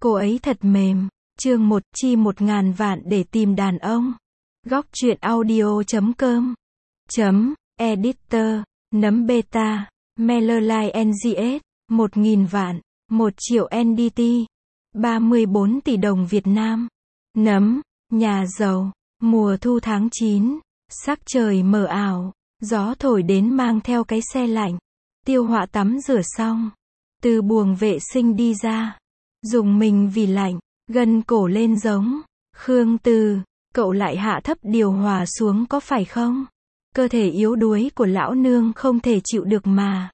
Cô ấy thật mềm. Chương 1, chi 1.000 vạn để tìm đàn ông. Góc truyện audio.com Editor, nấm beta, Mellerline NGS, 1.000 vạn, 1 triệu NDT, 34 tỷ đồng Việt Nam. Nấm, nhà giàu, mùa thu tháng 9, sắc trời mờ ảo, gió thổi đến mang theo cái xe lạnh. Tiêu Họa tắm rửa xong, từ buồng vệ sinh đi ra, dùng mình vì lạnh, gân cổ lên giống. Khương Từ, cậu lại hạ thấp điều hòa xuống có phải không? Cơ thể yếu đuối của lão nương không thể chịu được mà.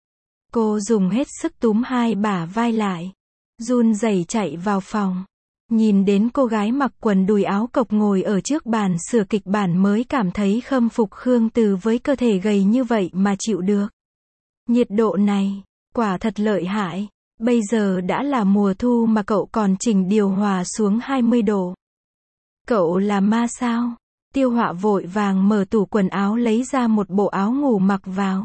Cô dùng hết sức túm hai bả vai lại, run rẩy chạy vào phòng. Nhìn đến cô gái mặc quần đùi áo cộc ngồi ở trước bàn sửa kịch bản mới cảm thấy khâm phục Khương Từ với cơ thể gầy như vậy mà chịu được. Nhiệt độ này, quả thật lợi hại. Bây giờ đã là mùa thu mà cậu còn chỉnh điều hòa xuống 20 độ. Cậu là ma sao? Tiêu Họa vội vàng mở tủ quần áo lấy ra một bộ áo ngủ mặc vào.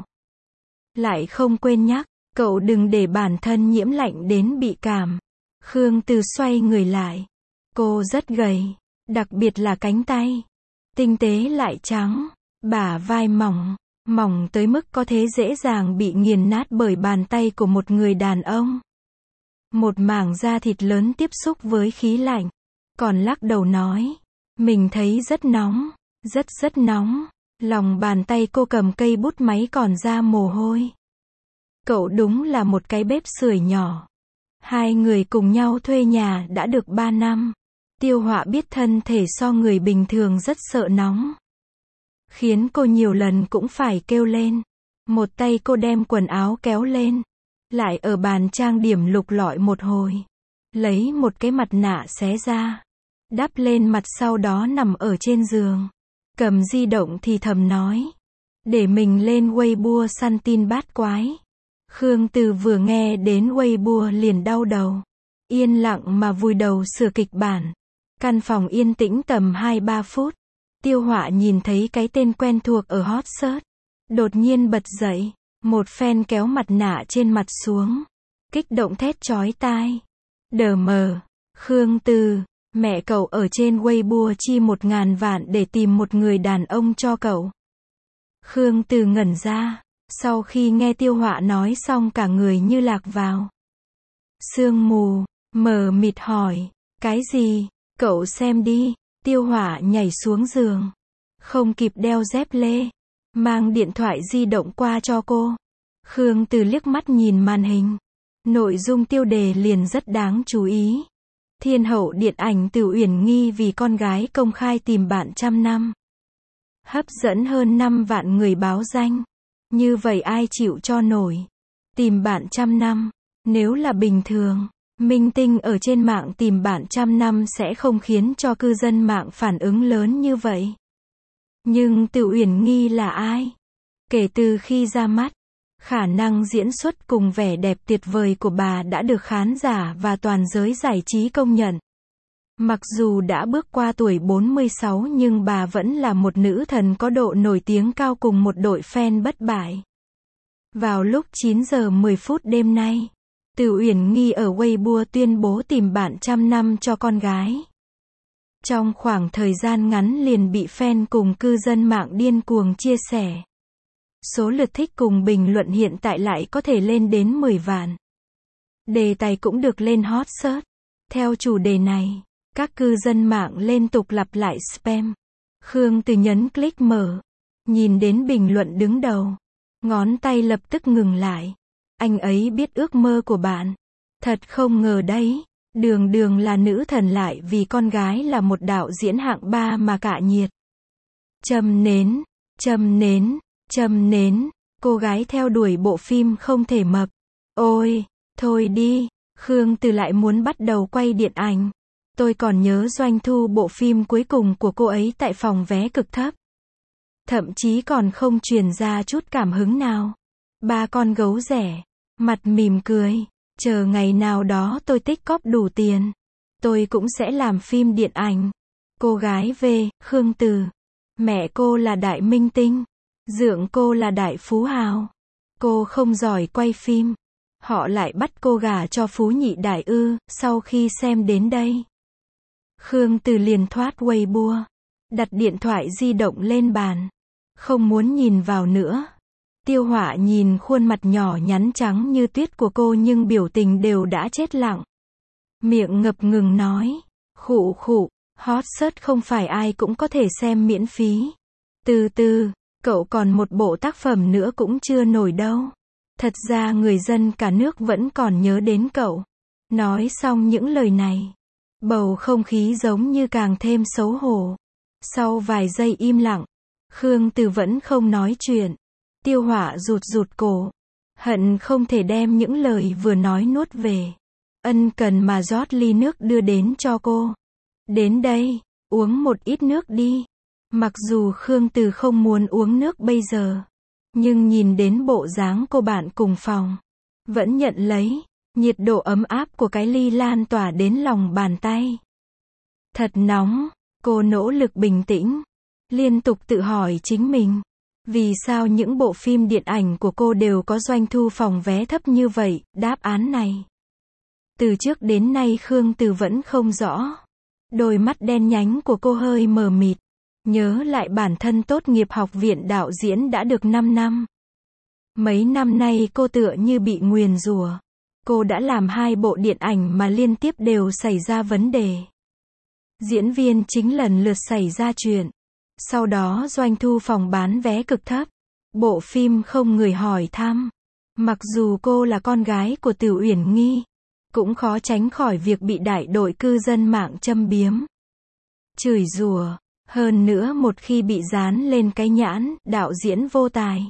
Lại không quên nhắc, cậu đừng để bản thân nhiễm lạnh đến bị cảm. Khương Từ xoay người lại. Cô rất gầy, đặc biệt là cánh tay. Tinh tế lại trắng, bả vai mỏng, mỏng tới mức có thể dễ dàng bị nghiền nát bởi bàn tay của một người đàn ông. Một mảng da thịt lớn tiếp xúc với khí lạnh, còn lắc đầu nói, mình thấy rất nóng, rất nóng. Lòng bàn tay cô cầm cây bút máy còn ra mồ hôi. Cậu đúng là một cái bếp sưởi nhỏ. Hai người cùng nhau thuê nhà đã được 3 năm. Tiêu Họa biết thân thể so người bình thường rất sợ nóng, khiến cô nhiều lần cũng phải kêu lên. Một tay cô đem quần áo kéo lên, lại ở bàn trang điểm lục lọi một hồi, lấy một cái mặt nạ xé ra, đắp lên mặt, sau đó nằm ở trên giường, cầm di động thì thầm nói, để mình lên Weibo săn tin bát quái. Khương Từ vừa nghe đến Weibo liền đau đầu, yên lặng mà vùi đầu sửa kịch bản. Căn phòng yên tĩnh tầm 2-3 phút. Tiêu Họa nhìn thấy cái tên quen thuộc ở hot search, đột nhiên bật dậy, một phen kéo mặt nạ trên mặt xuống, kích động thét chói tai. Đờ mờ, Khương Từ, mẹ cậu ở trên Weibo chi 1.000 vạn để tìm một người đàn ông cho cậu. Khương Từ ngẩn ra, sau khi nghe Tiêu Họa nói xong cả người như lạc vào sương mù, mờ mịt hỏi, cái gì? Cậu xem đi. Tiêu Họa nhảy xuống giường, không kịp đeo dép lê, mang điện thoại di động qua cho cô. Khương Từ liếc mắt nhìn màn hình, nội dung tiêu đề liền rất đáng chú ý. Thiên hậu điện ảnh Từ Uyển Nghi vì con gái công khai tìm bạn trăm năm, hấp dẫn hơn 5 vạn người báo danh. Như vậy ai chịu cho nổi? Tìm bạn trăm năm, nếu là bình thường, minh tinh ở trên mạng tìm bạn trăm năm sẽ không khiến cho cư dân mạng phản ứng lớn như vậy. Nhưng Từ Uyển Nghi là ai? Kể từ khi ra mắt, khả năng diễn xuất cùng vẻ đẹp tuyệt vời của bà đã được khán giả và toàn giới giải trí công nhận. Mặc dù đã bước qua tuổi 46 nhưng bà vẫn là một nữ thần có độ nổi tiếng cao cùng một đội fan bất bại. Vào lúc 9 giờ 10 phút đêm nay, Từ Uyển Nghi ở Weibo tuyên bố tìm bạn trăm năm cho con gái. Trong khoảng thời gian ngắn liền bị fan cùng cư dân mạng điên cuồng chia sẻ. Số lượt thích cùng bình luận hiện tại lại có thể lên đến 10 vạn. Đề tài cũng được lên hot search. Theo chủ đề này, các cư dân mạng liên tục lặp lại spam. Khương Từ nhấn click mở, nhìn đến bình luận đứng đầu, ngón tay lập tức ngừng lại. Anh ấy biết ước mơ của bạn. Thật không ngờ đấy, đường đường là nữ thần lại vì con gái là một đạo diễn hạng 3 mà cạ nhiệt. Châm nến, châm nến, châm nến, cô gái theo đuổi bộ phim không thể mập. Ôi, thôi đi, Khương Từ lại muốn bắt đầu quay điện ảnh. Tôi còn nhớ doanh thu bộ phim cuối cùng của cô ấy tại phòng vé cực thấp. Thậm chí còn không truyền ra chút cảm hứng nào. Ba con gấu rẻ, mặt mỉm cười, chờ ngày nào đó tôi tích cóp đủ tiền, tôi cũng sẽ làm phim điện ảnh. Cô gái về, Khương Từ. Mẹ cô là đại minh tinh, dượng cô là đại phú hào. Cô không giỏi quay phim. Họ lại bắt cô gả cho phú nhị đại ư? Sau khi xem đến đây, Khương Từ liền thoát Weibo, đặt điện thoại di động lên bàn, không muốn nhìn vào nữa. Tiêu Họa nhìn khuôn mặt nhỏ nhắn trắng như tuyết của cô nhưng biểu tình đều đã chết lặng. Miệng ngập ngừng nói, khụ khụ, hot search không phải ai cũng có thể xem miễn phí. Từ từ, cậu còn một bộ tác phẩm nữa cũng chưa nổi đâu. Thật ra người dân cả nước vẫn còn nhớ đến cậu. Nói xong những lời này, bầu không khí giống như càng thêm xấu hổ. Sau vài giây im lặng, Khương Từ vẫn không nói chuyện. Tiêu Họa rụt rụt cổ, hận không thể đem những lời vừa nói nuốt về. Ân cần mà rót ly nước đưa đến cho cô. Đến đây, uống một ít nước đi. Mặc dù Khương Từ không muốn uống nước bây giờ, nhưng nhìn đến bộ dáng cô bạn cùng phòng, vẫn nhận lấy. Nhiệt độ ấm áp của cái ly lan tỏa đến lòng bàn tay. Thật nóng, cô nỗ lực bình tĩnh, liên tục tự hỏi chính mình. Vì sao những bộ phim điện ảnh của cô đều có doanh thu phòng vé thấp như vậy? Đáp án này, từ trước đến nay Khương Từ vẫn không rõ. Đôi mắt đen nhánh của cô hơi mờ mịt. Nhớ lại bản thân tốt nghiệp học viện đạo diễn đã được 5 năm. Mấy năm nay cô tựa như bị nguyền rủa. Cô đã làm 2 bộ điện ảnh mà liên tiếp đều xảy ra vấn đề. Diễn viên chính lần lượt xảy ra chuyện. Sau đó doanh thu phòng bán vé cực thấp. Bộ phim không người hỏi thăm. Mặc dù cô là con gái của Từ Uyển Nghi, cũng khó tránh khỏi việc bị đại đội cư dân mạng châm biếm, chửi rủa. Hơn nữa một khi bị dán lên cái nhãn đạo diễn vô tài,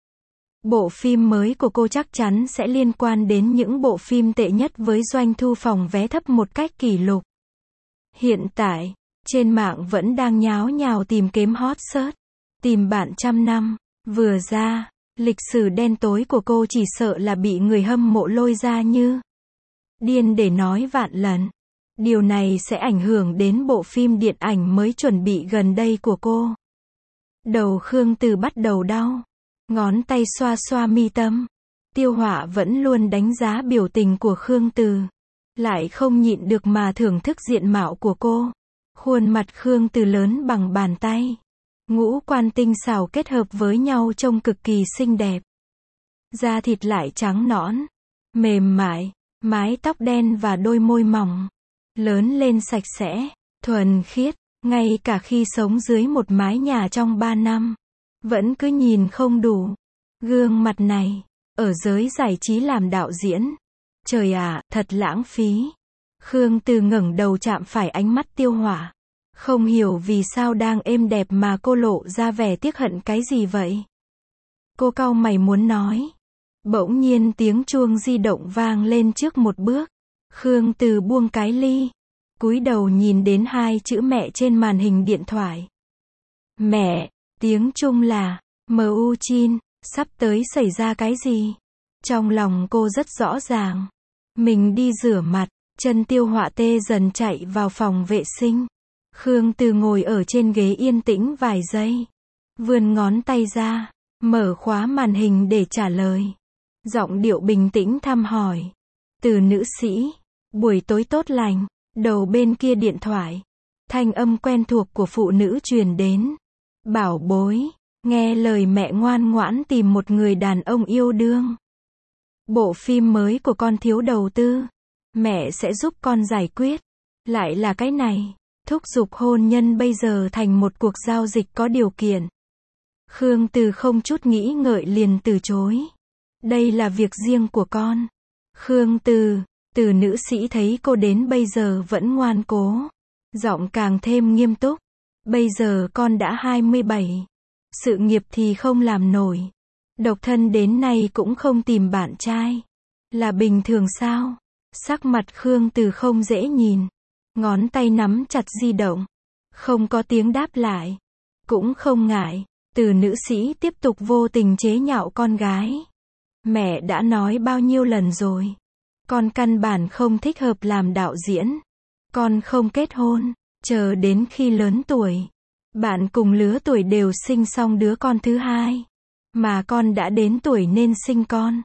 bộ phim mới của cô chắc chắn sẽ liên quan đến những bộ phim tệ nhất với doanh thu phòng vé thấp một cách kỷ lục. Hiện tại, trên mạng vẫn đang nháo nhào tìm kiếm hot search, tìm bạn trăm năm. Vừa ra, lịch sử đen tối của cô chỉ sợ là bị người hâm mộ lôi ra như điên để nói vạn lần. Điều này sẽ ảnh hưởng đến bộ phim điện ảnh mới chuẩn bị gần đây của cô. Đầu Khương Từ bắt đầu đau. Ngón tay xoa xoa mi tâm. Tiêu Họa vẫn luôn đánh giá biểu tình của Khương Từ, lại không nhịn được mà thưởng thức diện mạo của cô. Khuôn mặt Khương Từ lớn bằng bàn tay. Ngũ quan tinh xảo kết hợp với nhau trông cực kỳ xinh đẹp. Da thịt lại trắng nõn, mềm mại, mái tóc đen và đôi môi mỏng. Lớn lên sạch sẽ, thuần khiết, ngay cả khi sống dưới một mái nhà trong 3 năm, vẫn cứ nhìn không đủ. Gương mặt này, ở giới giải trí làm đạo diễn. Trời ạ, thật lãng phí. Khương Từ ngẩng đầu chạm phải ánh mắt Tiêu Họa. Không hiểu vì sao đang êm đẹp mà cô lộ ra vẻ tiếc hận cái gì vậy. Cô cau mày muốn nói. Bỗng nhiên tiếng chuông di động vang lên trước một bước. Khương Từ buông cái ly, cúi đầu nhìn đến 2 chữ mẹ trên màn hình điện thoại. Mẹ, tiếng Trung là M.U. Chin, sắp tới xảy ra cái gì? Trong lòng cô rất rõ ràng. Mình đi rửa mặt, chân Tiêu Họa tê dần chạy vào phòng vệ sinh. Khương Từ ngồi ở trên ghế yên tĩnh vài giây, vươn ngón tay ra, mở khóa màn hình để trả lời. Giọng điệu bình tĩnh thăm hỏi. Từ nữ sĩ, buổi tối tốt lành. Đầu bên kia điện thoại, thanh âm quen thuộc của phụ nữ truyền đến. Bảo bối, nghe lời mẹ ngoan ngoãn tìm một người đàn ông yêu đương. Bộ phim mới của con thiếu đầu tư, mẹ sẽ giúp con giải quyết. Lại là cái này, thúc giục hôn nhân bây giờ thành một cuộc giao dịch có điều kiện. Khương Từ không chút nghĩ ngợi liền từ chối. Đây là việc riêng của con. Khương Từ, Từ nữ sĩ thấy cô đến bây giờ vẫn ngoan cố, giọng càng thêm nghiêm túc. Bây giờ con đã 27, sự nghiệp thì không làm nổi, độc thân đến nay cũng không tìm bạn trai, là bình thường sao? Sắc mặt Khương Từ không dễ nhìn, ngón tay nắm chặt di động, không có tiếng đáp lại, cũng không ngại. Từ nữ sĩ tiếp tục vô tình chế nhạo con gái. Mẹ đã nói bao nhiêu lần rồi, con căn bản không thích hợp làm đạo diễn. Con không kết hôn, chờ đến khi lớn tuổi, bạn cùng lứa tuổi đều sinh xong đứa con thứ hai, mà con đã đến tuổi nên sinh con.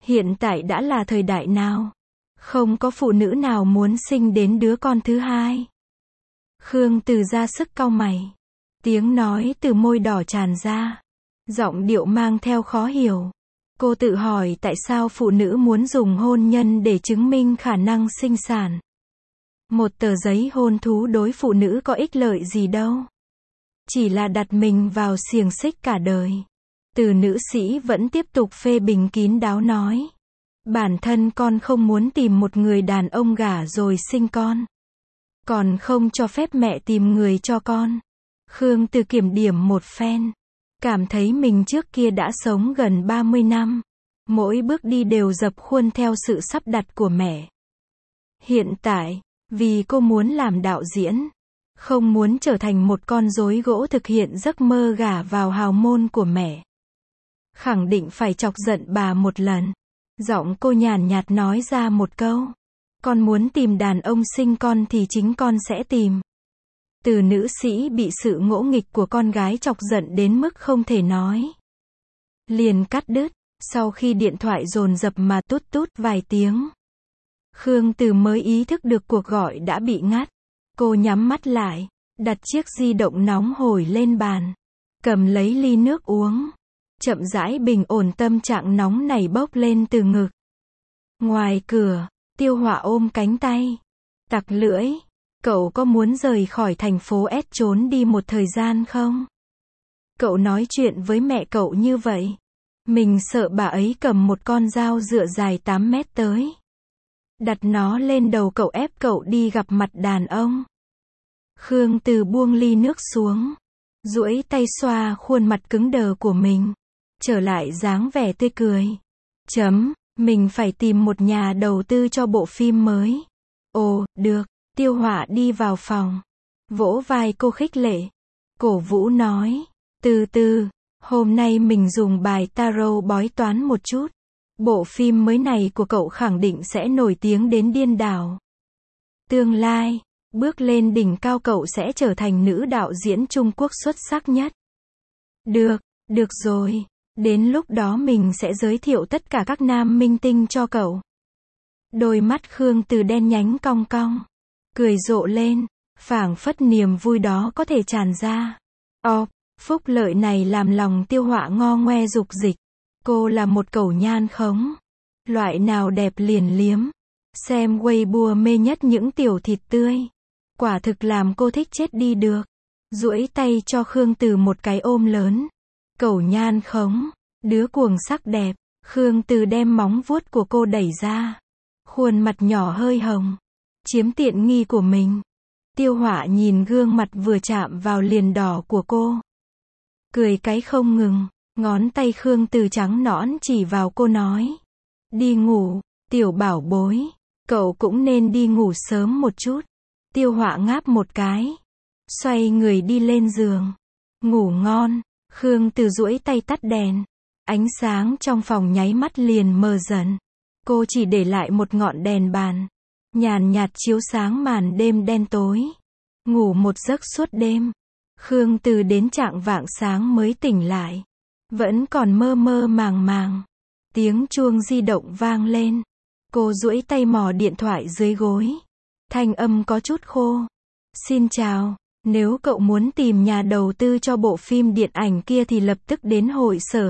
Hiện tại đã là thời đại nào? Không có phụ nữ nào muốn sinh đến đứa con thứ hai. Khương Từ ra sức cau mày. Tiếng nói từ môi đỏ tràn ra. Giọng điệu mang theo khó hiểu. Cô tự hỏi tại sao phụ nữ muốn dùng hôn nhân để chứng minh khả năng sinh sản. Một tờ giấy hôn thú đối phụ nữ có ích lợi gì đâu. Chỉ là đặt mình vào xiềng xích cả đời. Từ nữ sĩ vẫn tiếp tục phê bình kín đáo nói. Bản thân con không muốn tìm một người đàn ông gả rồi sinh con. Còn không cho phép mẹ tìm người cho con. Khương Từ kiểm điểm một phen. Cảm thấy mình trước kia đã sống gần 30 năm. Mỗi bước đi đều dập khuôn theo sự sắp đặt của mẹ. Hiện tại, vì cô muốn làm đạo diễn, không muốn trở thành một con rối gỗ thực hiện giấc mơ gả vào hào môn của mẹ. Khẳng định phải chọc giận bà một lần. Giọng cô nhàn nhạt nói ra một câu. Con muốn tìm đàn ông sinh con thì chính con sẽ tìm. Từ nữ sĩ bị sự ngỗ nghịch của con gái chọc giận đến mức không thể nói. Liền cắt đứt, sau khi điện thoại dồn dập mà tút tút vài tiếng. Khương Từ mới ý thức được cuộc gọi đã bị ngắt. Cô nhắm mắt lại, đặt chiếc di động nóng hổi lên bàn. Cầm lấy ly nước uống. Chậm rãi bình ổn tâm trạng nóng nảy bốc lên từ ngực. Ngoài cửa, Tiêu Họa ôm cánh tay. Tặc lưỡi. Cậu có muốn rời khỏi thành phố S trốn đi một thời gian không? Cậu nói chuyện với mẹ cậu như vậy. Mình sợ bà ấy cầm một con dao dựa dài 8 mét tới. Đặt nó lên đầu cậu ép cậu đi gặp mặt đàn ông. Khương Từ buông ly nước xuống. Duỗi tay xoa khuôn mặt cứng đờ của mình. Trở lại dáng vẻ tươi cười. Mình phải tìm một nhà đầu tư cho bộ phim mới. Ồ, được. Tiêu Họa đi vào phòng. Vỗ vai cô khích lệ. Cổ vũ nói. Từ từ, hôm nay mình dùng bài tarot bói toán một chút. Bộ phim mới này của cậu khẳng định sẽ nổi tiếng đến điên đảo. Tương lai, bước lên đỉnh cao cậu sẽ trở thành nữ đạo diễn Trung Quốc xuất sắc nhất. Được rồi. Đến lúc đó mình sẽ giới thiệu tất cả các nam minh tinh cho cậu. Đôi mắt Khương Từ đen nhánh cong cong. Cười rộ lên, phảng phất niềm vui đó có thể tràn ra. Phúc lợi này làm lòng Tiêu Họa ngo ngoe dục dịch. Cô là một cẩu nhan khống. Loại nào đẹp liền liếm. Xem Weibo mê nhất những tiểu thịt tươi. Quả thực làm cô thích chết đi được. Duỗi tay cho Khương Từ một cái ôm lớn. Cẩu nhan khống, đứa cuồng sắc đẹp. Khương Từ đem móng vuốt của cô đẩy ra. Khuôn mặt nhỏ hơi hồng. Chiếm tiện nghi của mình. Tiêu Họa nhìn gương mặt vừa chạm vào liền đỏ của cô. Cười cái không ngừng. Ngón tay Khương Từ trắng nõn chỉ vào cô nói. Đi ngủ, tiểu bảo bối. Cậu cũng nên đi ngủ sớm một chút. Tiêu Họa ngáp một cái. Xoay người đi lên giường. Ngủ ngon. Khương Từ duỗi tay tắt đèn. Ánh sáng trong phòng nháy mắt liền mờ dần. Cô chỉ để lại một ngọn đèn bàn. Nhàn nhạt chiếu sáng màn đêm đen tối. Ngủ một giấc suốt đêm. Khương Từ đến chạng vạng sáng mới tỉnh lại. Vẫn còn mơ mơ màng màng. Tiếng chuông di động vang lên. Cô duỗi tay mò điện thoại dưới gối. Thanh âm có chút khô. Xin chào. Nếu cậu muốn tìm nhà đầu tư cho bộ phim điện ảnh kia thì lập tức đến hội sở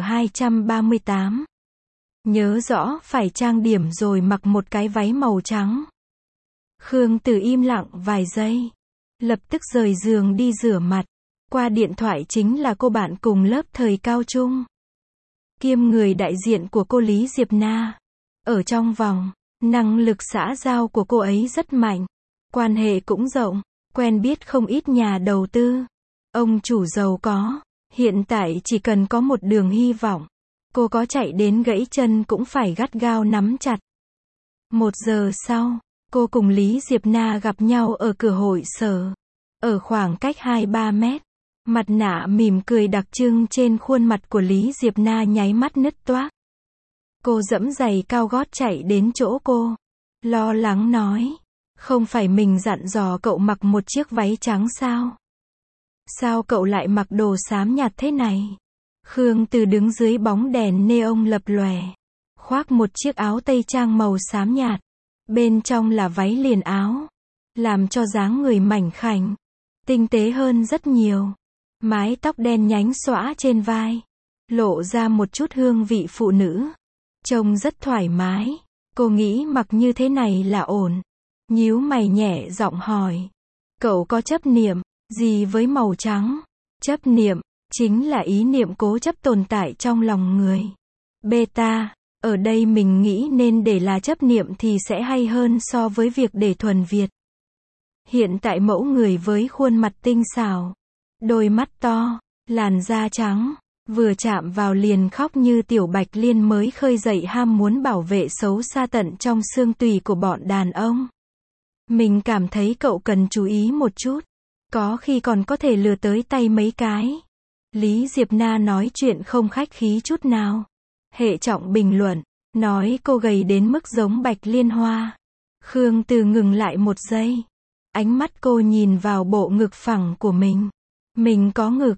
238. Nhớ rõ phải trang điểm rồi mặc một cái váy màu trắng. Khương Từ im lặng vài giây. Lập tức rời giường đi rửa mặt. Qua điện thoại chính là cô bạn cùng lớp thời cao trung. Kiêm người đại diện của cô Lý Diệp Na. Ở trong vòng, năng lực xã giao của cô ấy rất mạnh. Quan hệ cũng rộng, quen biết không ít nhà đầu tư. Ông chủ giàu có. Hiện tại chỉ cần có một đường hy vọng. Cô có chạy đến gãy chân cũng phải gắt gao nắm chặt. 1 giờ sau, cô cùng Lý Diệp Na gặp nhau ở cửa hội sở. Ở khoảng cách 2-3 mét. Mặt nạ mỉm cười đặc trưng trên khuôn mặt của Lý Diệp Na nháy mắt nứt toác. Cô giẫm giày cao gót chạy đến chỗ cô. Lo lắng nói. Không phải mình dặn dò cậu mặc một chiếc váy trắng sao? Sao cậu lại mặc đồ xám nhạt thế này? Khương Từ đứng dưới bóng đèn neon lập lòe. khoác một chiếc áo tây trang màu xám nhạt. Bên trong là váy liền áo, làm cho dáng người mảnh khảnh, tinh tế hơn rất nhiều. Mái tóc đen nhánh xõa trên vai, lộ ra một chút hương vị phụ nữ. Trông rất thoải mái. Cô nghĩ mặc như thế này là ổn. Nhíu mày nhẹ giọng hỏi. Cậu có chấp niệm gì với màu trắng? Chấp niệm chính là ý niệm cố chấp tồn tại trong lòng người. Beta, ở đây mình nghĩ nên để là chấp niệm thì sẽ hay hơn so với việc để thuần Việt. Hiện tại mẫu người với khuôn mặt tinh xảo, đôi mắt to, làn da trắng, vừa chạm vào liền khóc như tiểu bạch liên mới khơi dậy ham muốn bảo vệ xấu xa tận trong xương tủy của bọn đàn ông. Mình cảm thấy cậu cần chú ý một chút, có khi còn có thể lừa tới tay mấy cái. Lý Diệp Na nói chuyện không khách khí chút nào. Hệ Trọng bình luận, nói cô gầy đến mức giống bạch liên hoa. Khương Từ ngừng lại một giây. Ánh mắt cô nhìn vào bộ ngực phẳng của mình. Mình có ngực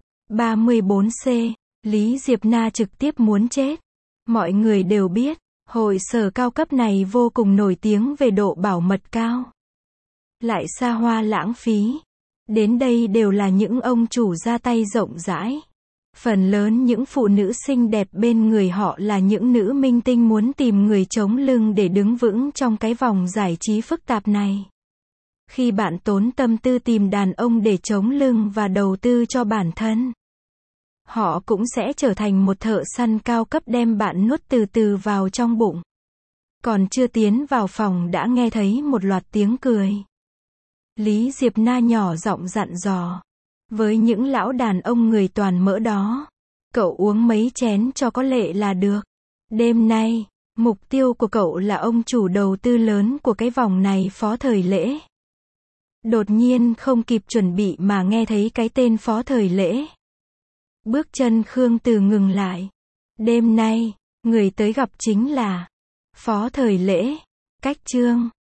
34C. Lý Diệp Na trực tiếp muốn chết. Mọi người đều biết, hội sở cao cấp này vô cùng nổi tiếng về độ bảo mật cao. Lại xa hoa lãng phí. Đến đây đều là những ông chủ ra tay rộng rãi. Phần lớn những phụ nữ xinh đẹp bên người họ là những nữ minh tinh muốn tìm người chống lưng để đứng vững trong cái vòng giải trí phức tạp này. Khi bạn tốn tâm tư tìm đàn ông để chống lưng và đầu tư cho bản thân, họ cũng sẽ trở thành một thợ săn cao cấp đem bạn nuốt từ từ vào trong bụng. Còn chưa tiến vào phòng đã nghe thấy một loạt tiếng cười. Lý Diệp Na nhỏ giọng dặn dò. Với những lão đàn ông người toàn mỡ đó, cậu uống mấy chén cho có lệ là được. Đêm nay, mục tiêu của cậu là ông chủ đầu tư lớn của cái vòng này, Phó Thời Lễ. Đột nhiên không kịp chuẩn bị mà nghe thấy cái tên Phó Thời Lễ. Bước chân Khương Từ ngừng lại. Đêm nay, người tới gặp chính là Phó Thời Lễ. Cách chương